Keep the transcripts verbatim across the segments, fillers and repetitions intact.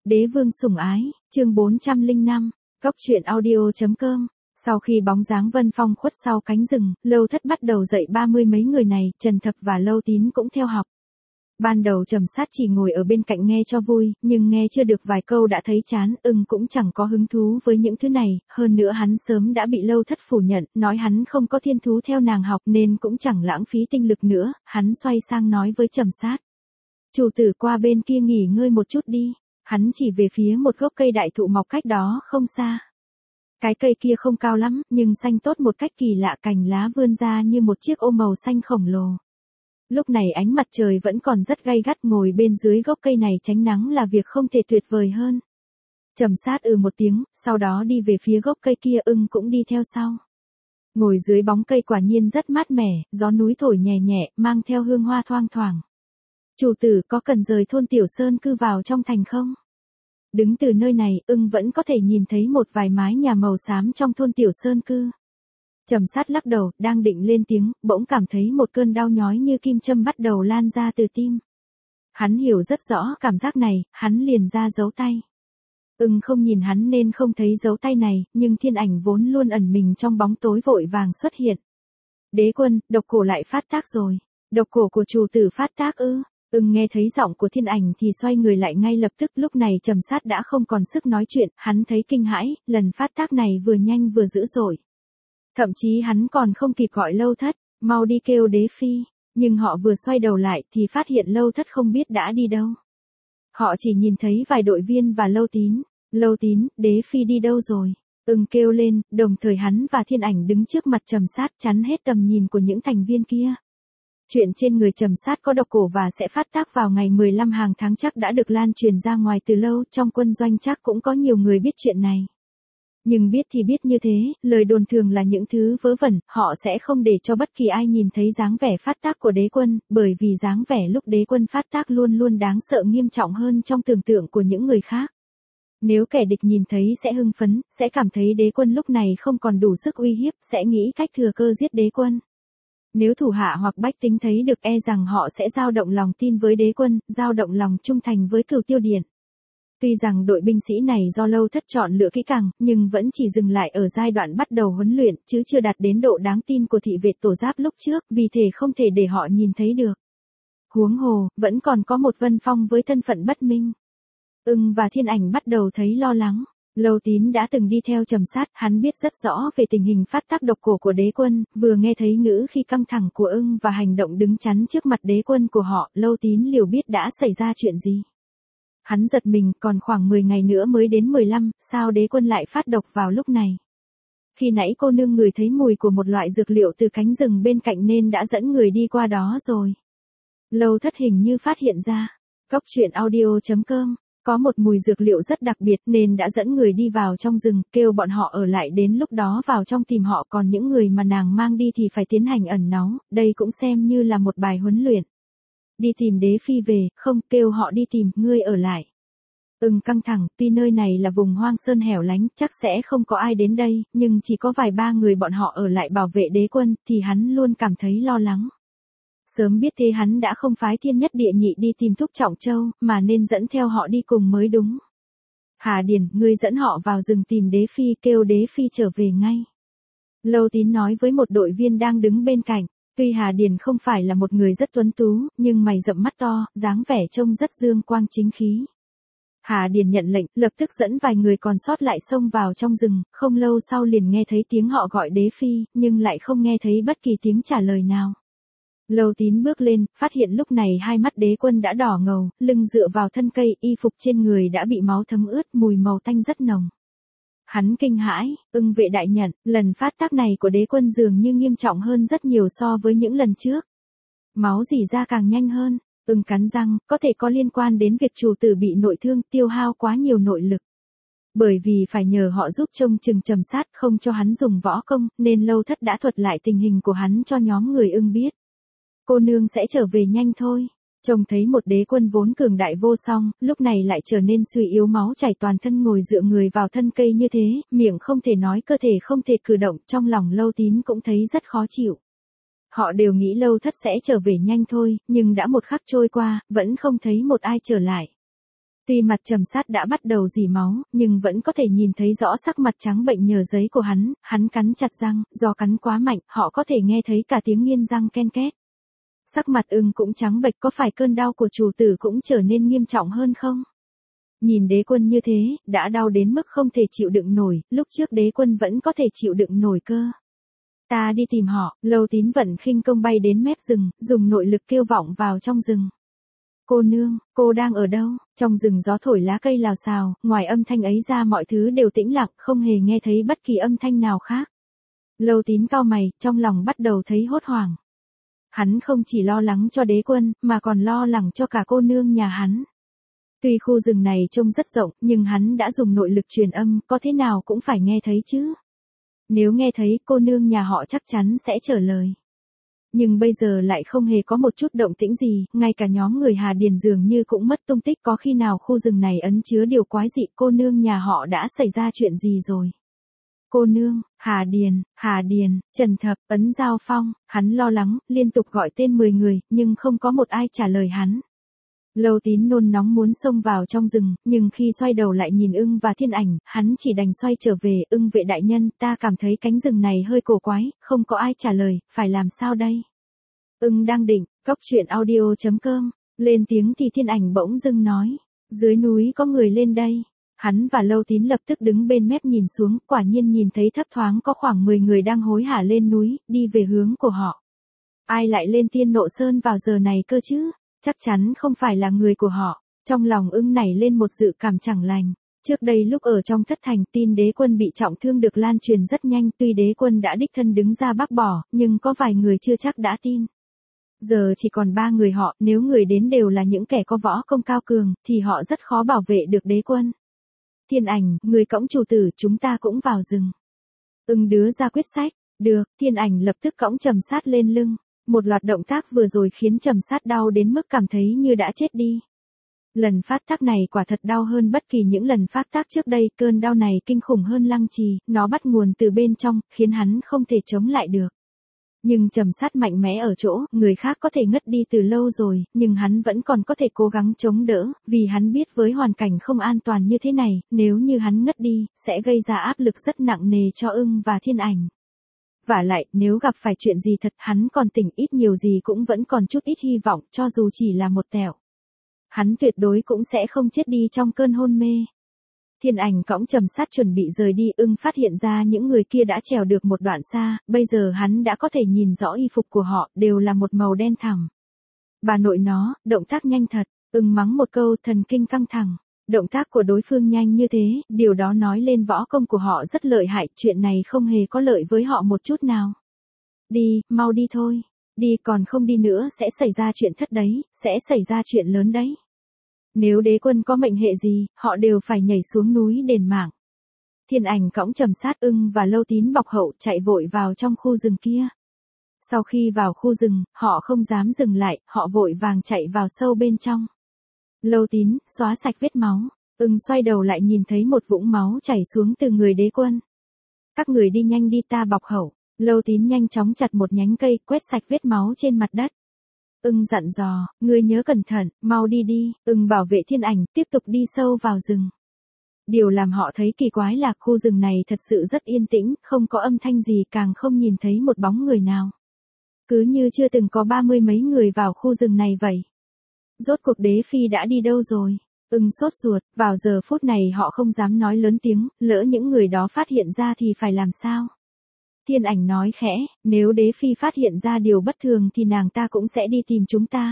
Đế vương sủng ái, chương bốn trăm lẻ năm, Cóc truyện audio chấm com. Sau khi bóng dáng Vân Phong khuất sau cánh rừng, Lâu Thất bắt đầu dạy ba mươi mấy người này, Trần Thập và Lâu Tín cũng theo học. Ban đầu Trầm Sát chỉ ngồi ở bên cạnh nghe cho vui, nhưng nghe chưa được vài câu đã thấy chán, ưng cũng chẳng có hứng thú với những thứ này, hơn nữa hắn sớm đã bị Lâu Thất phủ nhận, nói hắn không có thiên thú theo nàng học nên cũng chẳng lãng phí tinh lực nữa, hắn xoay sang nói với Trầm Sát. Chủ tử qua bên kia nghỉ ngơi một chút đi. Hắn chỉ về phía một gốc cây đại thụ mọc cách đó không xa. Cái cây kia không cao lắm, nhưng xanh tốt một cách kỳ lạ, cành lá vươn ra như một chiếc ô màu xanh khổng lồ. Lúc này ánh mặt trời vẫn còn rất gay gắt, ngồi bên dưới gốc cây này tránh nắng là việc không thể tuyệt vời hơn. Trầm Sát ừ một tiếng, sau đó đi về phía gốc cây kia, ưng cũng đi theo sau. Ngồi dưới bóng cây quả nhiên rất mát mẻ, gió núi thổi nhẹ nhẹ, mang theo hương hoa thoang thoảng. Chủ tử có cần rời thôn Tiểu Sơn cư vào trong thành không? Đứng từ nơi này, ưng vẫn có thể nhìn thấy một vài mái nhà màu xám trong thôn Tiểu Sơn cư. Trầm Sát lắc đầu, đang định lên tiếng, bỗng cảm thấy một cơn đau nhói như kim châm bắt đầu lan ra từ tim. Hắn hiểu rất rõ cảm giác này, hắn liền ra dấu tay. Ưng không nhìn hắn nên không thấy dấu tay này, nhưng thiên ảnh vốn luôn ẩn mình trong bóng tối vội vàng xuất hiện. Đế quân, độc cổ lại phát tác rồi. Độc cổ của chủ tử phát tác ư? Ưng nghe thấy giọng của thiên ảnh thì xoay người lại ngay lập tức, lúc này Trầm Sát đã không còn sức nói chuyện, hắn thấy kinh hãi, lần phát tác này vừa nhanh vừa dữ dội. Thậm chí hắn còn không kịp gọi Lâu Thất, mau đi kêu Đế Phi, nhưng họ vừa xoay đầu lại thì phát hiện Lâu Thất không biết đã đi đâu. Họ chỉ nhìn thấy vài đội viên và Lâu Tín. Lâu Tín, Đế Phi đi đâu rồi? Ưng kêu lên, đồng thời hắn và thiên ảnh đứng trước mặt Trầm Sát chắn hết tầm nhìn của những thành viên kia. Chuyện trên người Trầm Sát có độc cổ và sẽ phát tác vào ngày mười lăm hàng tháng chắc đã được lan truyền ra ngoài từ lâu, trong quân doanh chắc cũng có nhiều người biết chuyện này. Nhưng biết thì biết như thế, lời đồn thường là những thứ vớ vẩn, họ sẽ không để cho bất kỳ ai nhìn thấy dáng vẻ phát tác của đế quân, bởi vì dáng vẻ lúc đế quân phát tác luôn luôn đáng sợ nghiêm trọng hơn trong tưởng tượng của những người khác. Nếu kẻ địch nhìn thấy sẽ hưng phấn, sẽ cảm thấy đế quân lúc này không còn đủ sức uy hiếp, sẽ nghĩ cách thừa cơ giết đế quân. Nếu thủ hạ hoặc bách tính thấy được e rằng họ sẽ dao động lòng tin với đế quân, dao động lòng trung thành với Cửu Tiêu Điện. Tuy rằng đội binh sĩ này do Lâu Thất chọn lựa kỹ càng, nhưng vẫn chỉ dừng lại ở giai đoạn bắt đầu huấn luyện, chứ chưa đạt đến độ đáng tin của thị vệ tổ giáp lúc trước, vì thế không thể để họ nhìn thấy được. Huống hồ, vẫn còn có một Vân Phong với thân phận bất minh. Ưng và thiên ảnh bắt đầu thấy lo lắng. Lâu Tín đã từng đi theo Trầm Sát, hắn biết rất rõ về tình hình phát tác độc cổ của đế quân, vừa nghe thấy ngữ khi căng thẳng của ưng và hành động đứng chắn trước mặt đế quân của họ, Lâu Tín liều biết đã xảy ra chuyện gì. Hắn giật mình, còn khoảng mười ngày nữa mới đến mười lăm, sao đế quân lại phát độc vào lúc này? Khi nãy cô nương ngửi thấy mùi của một loại dược liệu từ cánh rừng bên cạnh nên đã dẫn người đi qua đó rồi. Lâu Thất hình như phát hiện ra. Cóc truyện audio chấm com. Có một mùi dược liệu rất đặc biệt nên đã dẫn người đi vào trong rừng, kêu bọn họ ở lại đến lúc đó vào trong tìm họ, còn những người mà nàng mang đi thì phải tiến hành ẩn náu, đây cũng xem như là một bài huấn luyện. Đi tìm Đế Phi về, không, kêu họ đi tìm, ngươi ở lại. Ưng căng thẳng, tuy nơi này là vùng hoang sơn hẻo lánh, chắc sẽ không có ai đến đây, nhưng chỉ có vài ba người bọn họ ở lại bảo vệ đế quân, thì hắn luôn cảm thấy lo lắng. Sớm biết thế hắn đã không phái Thiên Nhất Địa Nhị đi tìm Thúc Trọng Châu, mà nên dẫn theo họ đi cùng mới đúng. Hà Điền, ngươi dẫn họ vào rừng tìm Đế Phi, kêu Đế Phi trở về ngay. Lâu Tín nói với một đội viên đang đứng bên cạnh. Tuy Hà Điền không phải là một người rất tuấn tú, nhưng mày rậm mắt to, dáng vẻ trông rất dương quang chính khí. Hà Điền nhận lệnh, lập tức dẫn vài người còn sót lại xông vào trong rừng, không lâu sau liền nghe thấy tiếng họ gọi Đế Phi, nhưng lại không nghe thấy bất kỳ tiếng trả lời nào. Lâu Tín bước lên, phát hiện lúc này hai mắt đế quân đã đỏ ngầu, lưng dựa vào thân cây, y phục trên người đã bị máu thấm ướt, mùi màu tanh rất nồng. Hắn kinh hãi, Ưng vệ đại nhận, lần phát tác này của đế quân dường như nghiêm trọng hơn rất nhiều so với những lần trước. Máu rỉ ra càng nhanh hơn, Ưng cắn răng, có thể có liên quan đến việc chủ tử bị nội thương, tiêu hao quá nhiều nội lực. Bởi vì phải nhờ họ giúp trông chừng Trầm Sát không cho hắn dùng võ công, nên Lâu Thất đã thuật lại tình hình của hắn cho nhóm người Ưng biết. Cô nương sẽ trở về nhanh thôi. Trông thấy một đế quân vốn cường đại vô song, lúc này lại trở nên suy yếu, máu chảy toàn thân, ngồi dựa người vào thân cây như thế, miệng không thể nói, cơ thể không thể cử động, trong lòng Lâu Tín cũng thấy rất khó chịu. Họ đều nghĩ Lâu Thất sẽ trở về nhanh thôi, nhưng đã một khắc trôi qua, vẫn không thấy một ai trở lại. Tuy mặt Trầm Sát đã bắt đầu rỉ máu, nhưng vẫn có thể nhìn thấy rõ sắc mặt trắng bệnh nhờ giấy của hắn, hắn cắn chặt răng, do cắn quá mạnh, họ có thể nghe thấy cả tiếng nghiến răng ken két. Sắc mặt ưng cũng trắng bệch, có phải cơn đau của chủ tử cũng trở nên nghiêm trọng hơn không? Nhìn đế quân như thế, đã đau đến mức không thể chịu đựng nổi, lúc trước đế quân vẫn có thể chịu đựng nổi cơ. Ta đi tìm họ, Lâu Tín vận khinh công bay đến mép rừng, dùng nội lực kêu vọng vào trong rừng. Cô nương, cô đang ở đâu? Trong rừng gió thổi lá cây lào xào, ngoài âm thanh ấy ra mọi thứ đều tĩnh lặng, không hề nghe thấy bất kỳ âm thanh nào khác. Lâu Tín cau mày, trong lòng bắt đầu thấy hốt hoảng. Hắn không chỉ lo lắng cho đế quân, mà còn lo lắng cho cả cô nương nhà hắn. Tuy khu rừng này trông rất rộng, nhưng hắn đã dùng nội lực truyền âm, có thế nào cũng phải nghe thấy chứ. Nếu nghe thấy, cô nương nhà họ chắc chắn sẽ trả lời. Nhưng bây giờ lại không hề có một chút động tĩnh gì, ngay cả nhóm người Hà Điền dường như cũng mất tung tích, có khi nào khu rừng này ẩn chứa điều quái dị, cô nương nhà họ đã xảy ra chuyện gì rồi. Cô nương, Hà Điền, Hà Điền, Trần Thập, Ấn Giao Phong, hắn lo lắng, liên tục gọi tên mười người, nhưng không có một ai trả lời hắn. Lâu Tín nôn nóng muốn xông vào trong rừng, nhưng khi xoay đầu lại nhìn ưng và thiên ảnh, hắn chỉ đành xoay trở về. Ưng vệ đại nhân, ta cảm thấy cánh rừng này hơi cổ quái, không có ai trả lời, phải làm sao đây? Ưng đang định, cóc truyện audio chấm com, lên tiếng thì thiên ảnh bỗng dưng nói, dưới núi có người lên đây. Hắn và Lâu Tín lập tức đứng bên mép nhìn xuống, quả nhiên nhìn thấy thấp thoáng có khoảng mười người đang hối hả lên núi, đi về hướng của họ. Ai lại lên Tiên Nộ Sơn vào giờ này cơ chứ? Chắc chắn không phải là người của họ. Trong lòng ưng nảy lên một dự cảm chẳng lành. Trước đây lúc ở trong thất thành, tin đế quân bị trọng thương được lan truyền rất nhanh, tuy đế quân đã đích thân đứng ra bác bỏ, nhưng có vài người chưa chắc đã tin. Giờ chỉ còn ba người họ, nếu người đến đều là những kẻ có võ công cao cường, thì họ rất khó bảo vệ được đế quân. Thiên ảnh, người cõng chủ tử, chúng ta cũng vào rừng. Ưng đưa ra quyết sách. Được, thiên ảnh lập tức cõng Trầm Sát lên lưng. Một loạt động tác vừa rồi khiến Trầm Sát đau đến mức cảm thấy như đã chết đi. Lần phát tác này quả thật đau hơn bất kỳ những lần phát tác trước đây, cơn đau này kinh khủng hơn Lăng Trì, nó bắt nguồn từ bên trong, khiến hắn không thể chống lại được. Nhưng Trầm Sát mạnh mẽ ở chỗ, người khác có thể ngất đi từ lâu rồi, nhưng hắn vẫn còn có thể cố gắng chống đỡ, vì hắn biết với hoàn cảnh không an toàn như thế này, nếu như hắn ngất đi, sẽ gây ra áp lực rất nặng nề cho ưng và thiên ảnh. Vả lại, nếu gặp phải chuyện gì thật, hắn còn tỉnh, ít nhiều gì cũng vẫn còn chút ít hy vọng, cho dù chỉ là một tẹo. Hắn tuyệt đối cũng sẽ không chết đi trong cơn hôn mê. Thiên ảnh cõng Trầm Sát chuẩn bị rời đi, ưng phát hiện ra những người kia đã trèo được một đoạn xa, bây giờ hắn đã có thể nhìn rõ y phục của họ, đều là một màu đen thẳm. Bà nội nó, động tác nhanh thật, ưng mắng một câu, thần kinh căng thẳng. Động tác của đối phương nhanh như thế, điều đó nói lên võ công của họ rất lợi hại, chuyện này không hề có lợi với họ một chút nào. Đi, mau đi thôi. Đi, còn không đi nữa sẽ xảy ra chuyện thất đấy, sẽ xảy ra chuyện lớn đấy. Nếu đế quân có mệnh hệ gì, họ đều phải nhảy xuống núi đền mạng. Thiên ảnh cõng Trầm Sát, ưng và Lâu Tín bọc hậu chạy vội vào trong khu rừng kia. Sau khi vào khu rừng, họ không dám dừng lại, họ vội vàng chạy vào sâu bên trong. Lâu Tín, xóa sạch vết máu. Ưng xoay đầu lại nhìn thấy một vũng máu chảy xuống từ người đế quân. Các người đi nhanh đi, ta bọc hậu. Lâu Tín nhanh chóng chặt một nhánh cây, quét sạch vết máu trên mặt đất. Ưng dặn dò, ngươi nhớ cẩn thận, mau đi đi. Ưng bảo vệ thiên ảnh, tiếp tục đi sâu vào rừng. Điều làm họ thấy kỳ quái là khu rừng này thật sự rất yên tĩnh, không có âm thanh gì, càng không nhìn thấy một bóng người nào. Cứ như chưa từng có ba mươi mấy người vào khu rừng này vậy. Rốt cuộc đế phi đã đi đâu rồi? Ưng sốt ruột, vào giờ phút này họ không dám nói lớn tiếng, lỡ những người đó phát hiện ra thì phải làm sao? Thiên ảnh nói khẽ, nếu đế phi phát hiện ra điều bất thường thì nàng ta cũng sẽ đi tìm chúng ta.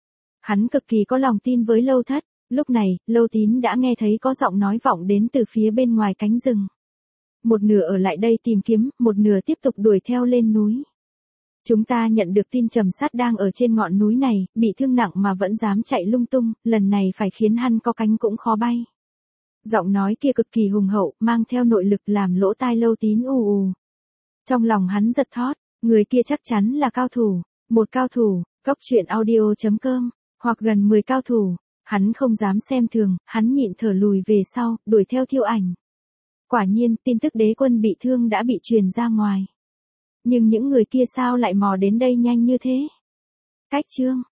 Hắn cực kỳ có lòng tin với Lâu Thất, lúc này, Lâu Tín đã nghe thấy có giọng nói vọng đến từ phía bên ngoài cánh rừng. Một nửa ở lại đây tìm kiếm, một nửa tiếp tục đuổi theo lên núi. Chúng ta nhận được tin Trầm Sát đang ở trên ngọn núi này, bị thương nặng mà vẫn dám chạy lung tung, lần này phải khiến hắn có cánh cũng khó bay. Giọng nói kia cực kỳ hùng hậu, mang theo nội lực làm lỗ tai Lâu Tín ù ù. Trong lòng hắn giật thót, người kia chắc chắn là cao thủ, một cao thủ, cóc truyện audio chấm com, hoặc gần mười cao thủ, hắn không dám xem thường, hắn nhịn thở lùi về sau, đuổi theo Thiêu Ảnh. Quả nhiên, tin tức đế quân bị thương đã bị truyền ra ngoài. Nhưng những người kia sao lại mò đến đây nhanh như thế? Cách chương